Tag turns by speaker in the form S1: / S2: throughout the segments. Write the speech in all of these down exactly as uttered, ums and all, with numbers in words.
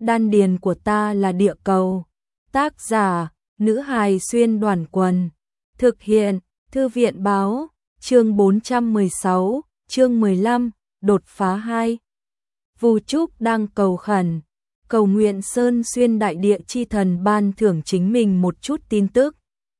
S1: Đan điền của ta là địa cầu. Tác giả, nữ hài xuyên đoàn quần. Thực hiện, thư viện báo, chương bốn trăm mười sáu, chương mười lăm, đột phá hai. Vu Trúc đang cầu khẩn, cầu nguyện Sơn Xuyên đại địa chi thần ban thưởng chính mình một chút tin tức.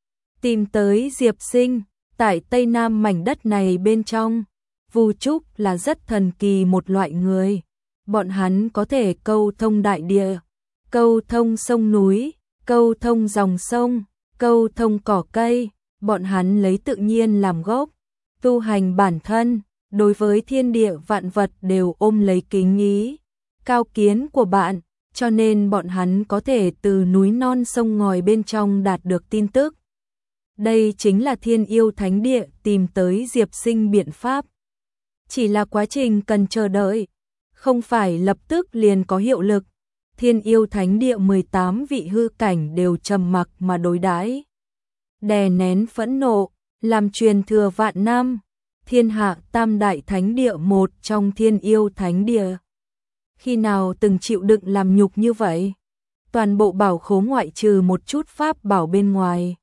S1: Tìm tới Diệp Sinh, tại Tây Nam mảnh đất này bên trong, Vu Trúc là rất thần kỳ một loại người. Bọn hắn có thể câu thông đại địa, câu thông sông núi, câu thông dòng sông, câu thông cỏ cây, bọn hắn lấy tự nhiên làm gốc, tu hành bản thân, đối với thiên địa vạn vật đều ôm lấy kính ý, cao kiến của bạn, cho nên bọn hắn có thể từ núi non sông ngòi bên trong đạt được tin tức. Đây chính là Thiên Yêu Thánh Địa tìm tới Diệp Sinh biện pháp. Chỉ là quá trình cần chờ đợi, không phải lập tức liền có hiệu lực. Thiên Yêu Thánh Địa mười tám vị hư cảnh đều trầm mặc mà đối đãi, đè nén phẫn nộ, làm truyền thừa vạn năm. Thiên Hạ Tam Đại Thánh Địa một trong Thiên Yêu Thánh Địa, khi nào từng chịu đựng làm nhục như vậy? Toàn bộ bảo khố ngoại trừ một chút pháp bảo bên ngoài,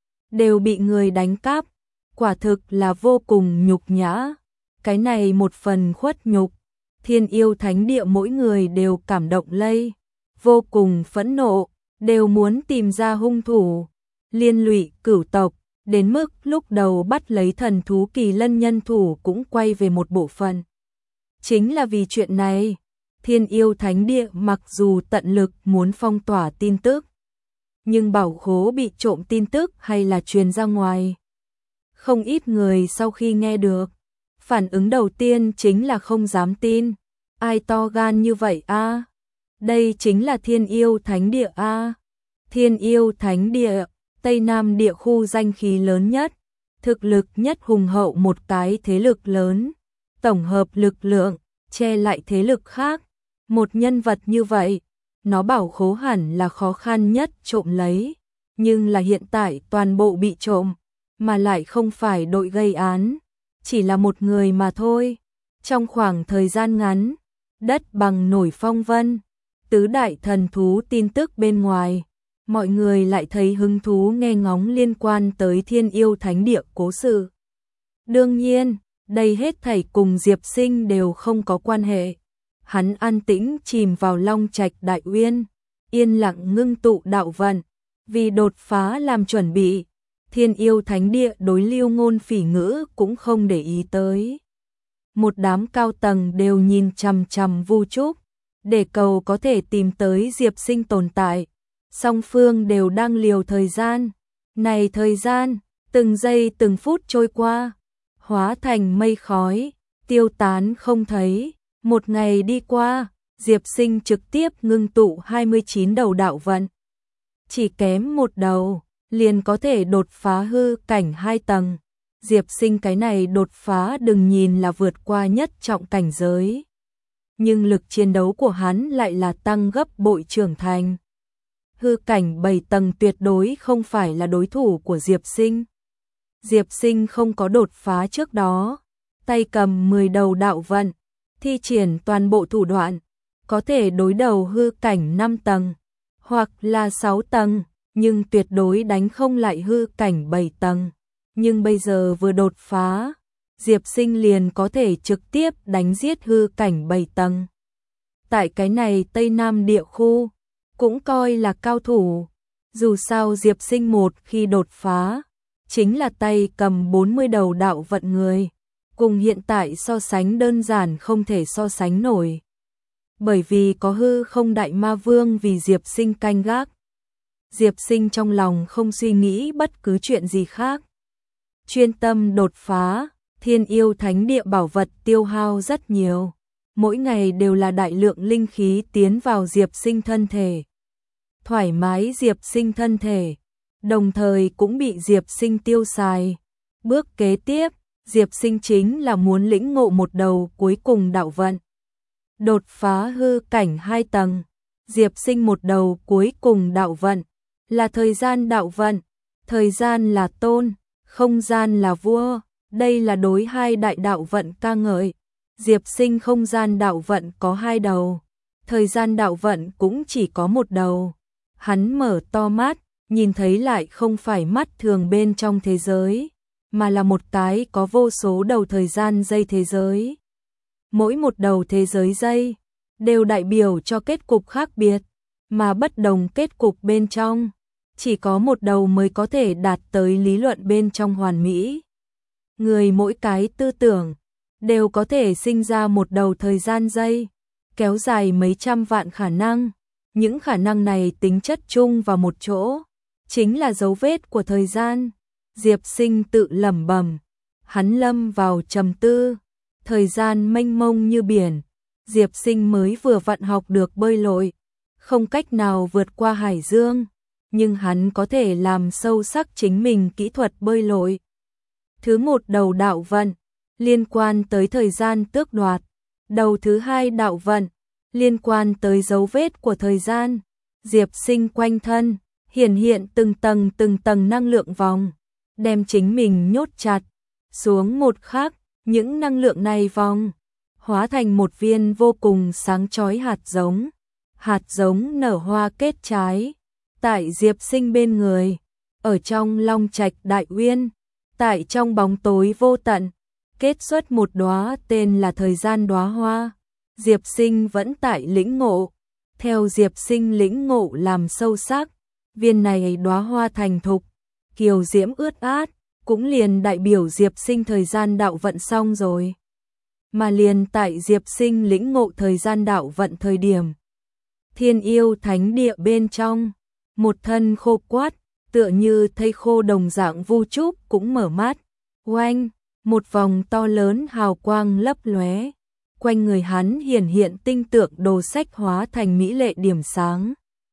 S1: đều bị người đánh cắp, quả thực là vô cùng nhục nhã. Cái này một phần khuất nhục, Thiên Yêu Thánh Địa mỗi người đều cảm động lây, vô cùng phẫn nộ, đều muốn tìm ra hung thủ, liên lụy cửu tộc, đến mức lúc đầu bắt lấy thần thú kỳ lân nhân thủ cũng quay về một bộ phận. Chính là vì chuyện này, Thiên Yêu Thánh Địa mặc dù tận lực muốn phong tỏa tin tức, nhưng bảo khố bị trộm tin tức hay là truyền ra ngoài. Không ít người sau khi nghe được, phản ứng đầu tiên chính là không dám tin. Ai to gan như vậy a? Đây chính là Thiên Yêu Thánh Địa a. Thiên Yêu Thánh Địa, Tây Nam địa khu danh khí lớn nhất, thực lực nhất hùng hậu một cái thế lực lớn, tổng hợp lực lượng, che lại thế lực khác. Một nhân vật như vậy, nó bảo khố hẳn là khó khăn nhất trộm lấy, nhưng là hiện tại toàn bộ bị trộm, mà lại không phải đội gây án, chỉ là một người mà thôi. Trong khoảng thời gian ngắn, đất bằng nổi phong vân, tứ đại thần thú tin tức bên ngoài, mọi người lại thấy hứng thú nghe ngóng liên quan tới Thiên Yêu Thánh Địa cố sự. Đương nhiên, đây hết thảy cùng Diệp Sinh đều không có quan hệ. Hắn an tĩnh chìm vào Long Trạch Đại Uyên, yên lặng ngưng tụ đạo vận, vì đột phá làm chuẩn bị. Thiên Yêu Thánh Địa đối Lưu Ngôn Phỉ Ngữ cũng không để ý tới. Một đám cao tầng đều nhìn chằm chằm Vu Trúc, để cầu có thể tìm tới Diệp Sinh tồn tại. Song phương đều đang liều thời gian. Này thời gian, từng giây từng phút trôi qua, hóa thành mây khói, tiêu tán không thấy. Một ngày đi qua, Diệp Sinh trực tiếp ngưng tụ hai mươi chín đầu đạo vận. Chỉ kém một đầu, liền có thể đột phá hư cảnh hai tầng. Diệp Sinh cái này đột phá đừng nhìn là vượt qua nhất trọng cảnh giới, nhưng lực chiến đấu của hắn lại là tăng gấp bội trưởng thành. Hư cảnh bảy tầng tuyệt đối không phải là đối thủ của Diệp Sinh. Diệp Sinh không có đột phá trước đó, tay cầm mười đầu đạo vận, thi triển toàn bộ thủ đoạn, có thể đối đầu hư cảnh năm tầng, hoặc là sáu tầng, nhưng tuyệt đối đánh không lại hư cảnh bảy tầng. Nhưng bây giờ vừa đột phá, Diệp Sinh liền có thể trực tiếp đánh giết hư cảnh bảy tầng. Tại cái này Tây Nam địa khu, cũng coi là cao thủ. Dù sao Diệp Sinh một khi đột phá, chính là tay cầm bốn mươi đầu đạo vận người, cùng hiện tại so sánh đơn giản không thể so sánh nổi. Bởi vì có hư không đại ma vương vì Diệp Sinh canh gác. Diệp Sinh trong lòng không suy nghĩ bất cứ chuyện gì khác, chuyên tâm đột phá. Thiên Yêu Thánh Địa bảo vật tiêu hao rất nhiều, mỗi ngày đều là đại lượng linh khí tiến vào Diệp Sinh thân thể, thoải mái Diệp Sinh thân thể, đồng thời cũng bị Diệp Sinh tiêu xài. Bước kế tiếp, Diệp Sinh chính là muốn lĩnh ngộ một đầu cuối cùng đạo vận, đột phá hư cảnh hai tầng. Diệp Sinh một đầu cuối cùng đạo vận là thời gian đạo vận, thời gian là tôn, không gian là vua. Đây là đối hai đại đạo vận ca ngợi. Diệp Sinh không gian đạo vận có hai đầu, thời gian đạo vận cũng chỉ có một đầu. Hắn mở to mắt, nhìn thấy lại không phải mắt thường bên trong thế giới, mà là một cái có vô số đầu thời gian dây thế giới. Mỗi một đầu thế giới dây đều đại biểu cho kết cục khác biệt, mà bất đồng kết cục bên trong, chỉ có một đầu mới có thể đạt tới lý luận bên trong hoàn mỹ. Người mỗi cái tư tưởng đều có thể sinh ra một đầu thời gian dây, kéo dài mấy trăm vạn khả năng. Những khả năng này tính chất chung vào một chỗ, chính là dấu vết của thời gian. Diệp Sinh tự lẩm bẩm, hắn lâm vào trầm tư, thời gian mênh mông như biển. Diệp Sinh mới vừa vặn học được bơi lội, không cách nào vượt qua hải dương, nhưng hắn có thể làm sâu sắc chính mình kỹ thuật bơi lội. Thứ một đầu đạo vận, liên quan tới thời gian tước đoạt. Đầu thứ hai đạo vận, liên quan tới dấu vết của thời gian. Diệp Sinh quanh thân, hiển hiện từng tầng từng tầng năng lượng vòng, đem chính mình nhốt chặt. Xuống một khắc, những năng lượng này vòng, hóa thành một viên vô cùng sáng chói hạt giống. Hạt giống nở hoa kết trái, tại Diệp Sinh bên người, ở trong Long Trạch Đại Uyên, tại trong bóng tối vô tận, kết xuất một đóa tên là thời gian đóa hoa. Diệp Sinh vẫn tại lĩnh ngộ, theo Diệp Sinh lĩnh ngộ làm sâu sắc, viên này đóa hoa thành thục, kiều diễm ướt át, cũng liền đại biểu Diệp Sinh thời gian đạo vận xong rồi. Mà liền tại Diệp Sinh lĩnh ngộ thời gian đạo vận thời điểm, Thiên Yêu Thánh Địa bên trong, một thân khô quắt, tựa như thây khô đồng dạng Vu Trúc cũng mở mắt. Oanh, một vòng to lớn hào quang lấp lóe, quanh người hắn hiển hiện tinh tượng đồ sách hóa thành mỹ lệ điểm sáng.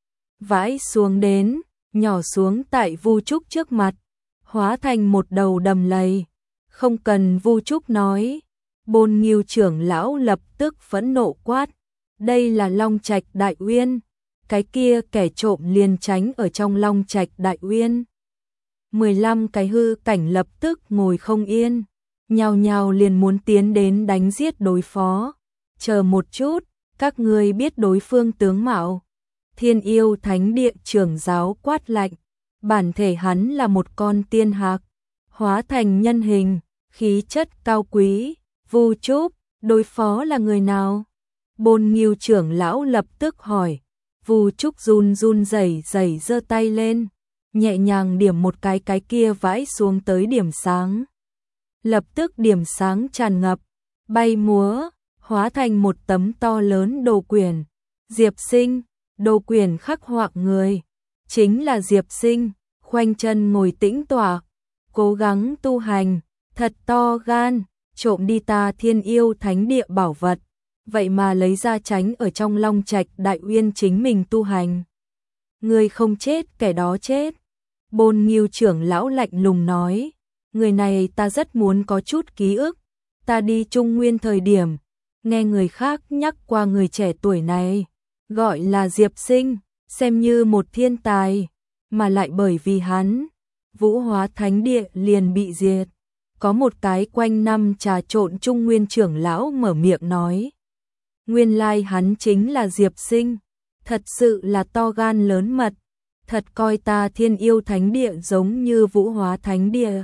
S1: Vãi xuống đến, nhỏ xuống tại Vu Trúc trước mặt, hóa thành một đầu đầm lầy. Không cần Vu Trúc nói, Bôn Nghiêu trưởng lão lập tức phẫn nộ quát, đây là Long Trạch Đại Uyên, cái kia kẻ trộm liền tránh ở trong Long Trạch Đại Uyên. mười lăm cái hư cảnh lập tức ngồi không yên, nhao nhao liền muốn tiến đến đánh giết đối phó. Chờ một chút, các ngươi biết đối phương tướng mạo. Thiên Yêu Thánh Địa trưởng giáo quát lạnh, bản thể hắn là một con tiên hạc, hóa thành nhân hình, khí chất cao quý. Vu Trúc, đối phó là người nào? Bôn Nghiêu trưởng lão lập tức hỏi. Vu Trúc run run rẩy rẩy giơ tay lên, nhẹ nhàng điểm một cái cái kia vãi xuống tới điểm sáng. Lập tức điểm sáng tràn ngập, bay múa, hóa thành một tấm to lớn đồ quyển. Diệp Sinh, đồ quyển khắc họa người, chính là Diệp Sinh, khoanh chân ngồi tĩnh tọa, cố gắng tu hành, thật to gan, trộm đi ta Thiên Yêu Thánh Địa bảo vật, vậy mà lấy ra tránh ở trong Long Trạch Đại Uyên chính mình tu hành. Người không chết kẻ đó chết. Bôn Nghiêu trưởng lão lạnh lùng nói, người này ta rất muốn có chút ký ức, ta đi Trung Nguyên thời điểm, nghe người khác nhắc qua người trẻ tuổi này, gọi là Diệp Sinh, xem như một thiên tài, mà lại bởi vì hắn, Vũ Hóa Thánh Địa liền bị diệt. Có một cái quanh năm trà trộn Trung Nguyên trưởng lão mở miệng nói, nguyên lai hắn chính là Diệp Sinh, thật sự là to gan lớn mật, thật coi ta Thiên Yêu Thánh Địa giống như Vũ Hóa Thánh Địa,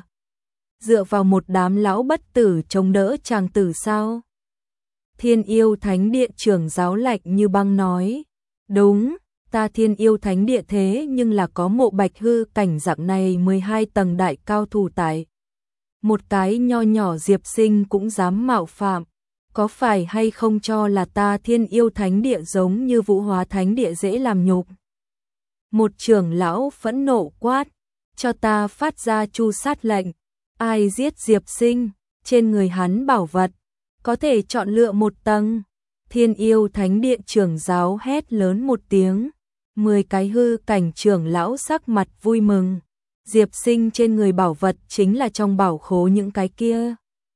S1: dựa vào một đám lão bất tử chống đỡ chàng tử sao? Thiên Yêu Thánh Địa trưởng giáo lạnh như băng nói, đúng, ta Thiên Yêu Thánh Địa thế nhưng là có mộ bạch hư cảnh dạng này mười hai tầng đại cao thủ tại. Một cái nho nhỏ Diệp Sinh cũng dám mạo phạm, có phải hay không cho là ta Thiên Yêu Thánh Địa giống như Vũ Hóa Thánh Địa dễ làm nhục? Một trưởng lão phẫn nộ quát, cho ta phát ra chu sát lệnh, ai giết Diệp Sinh, trên người hắn bảo vật, có thể chọn lựa một tầng. Thiên Yêu Thánh Địa trưởng giáo hét lớn một tiếng, mười cái hư cảnh trưởng lão sắc mặt vui mừng. Diệp Sinh trên người bảo vật chính là trong bảo khố những cái kia.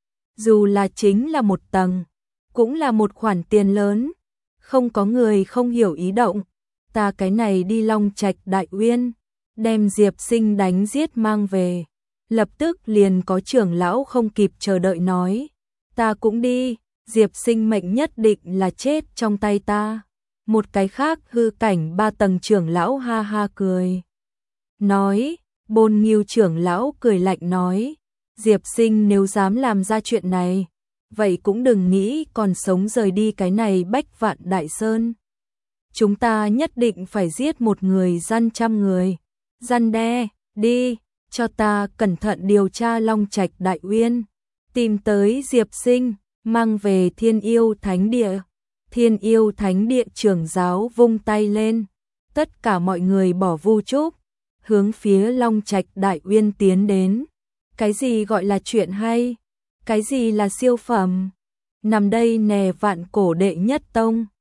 S1: Dù là chính là một tầng, cũng là một khoản tiền lớn. Không có người không hiểu ý động. Ta cái này đi Long Trạch Đại Uyên, đem Diệp Sinh đánh giết mang về. Lập tức liền có trưởng lão không kịp chờ đợi nói, ta cũng đi, Diệp Sinh mệnh nhất định là chết trong tay ta. Một cái khác hư cảnh ba tầng trưởng lão ha ha cười. Nói, Bôn Nghiêu trưởng lão cười lạnh nói, Diệp Sinh nếu dám làm ra chuyện này, vậy cũng đừng nghĩ còn sống rời đi cái này Bách Vạn Đại Sơn. Chúng ta nhất định phải giết một người gian trăm người. Gian đe, đi, cho ta cẩn thận điều tra Long Trạch Đại Uyên, tìm tới Diệp Sinh, mang về Thiên Yêu Thánh Địa. Thiên Yêu Thánh Địa trưởng giáo vung tay lên, tất cả mọi người bỏ vu trúc, hướng phía Long Trạch Đại Uyên tiến đến. Cái gì gọi là chuyện hay? Cái gì là siêu phẩm? Nằm đây nè vạn cổ đệ nhất tông.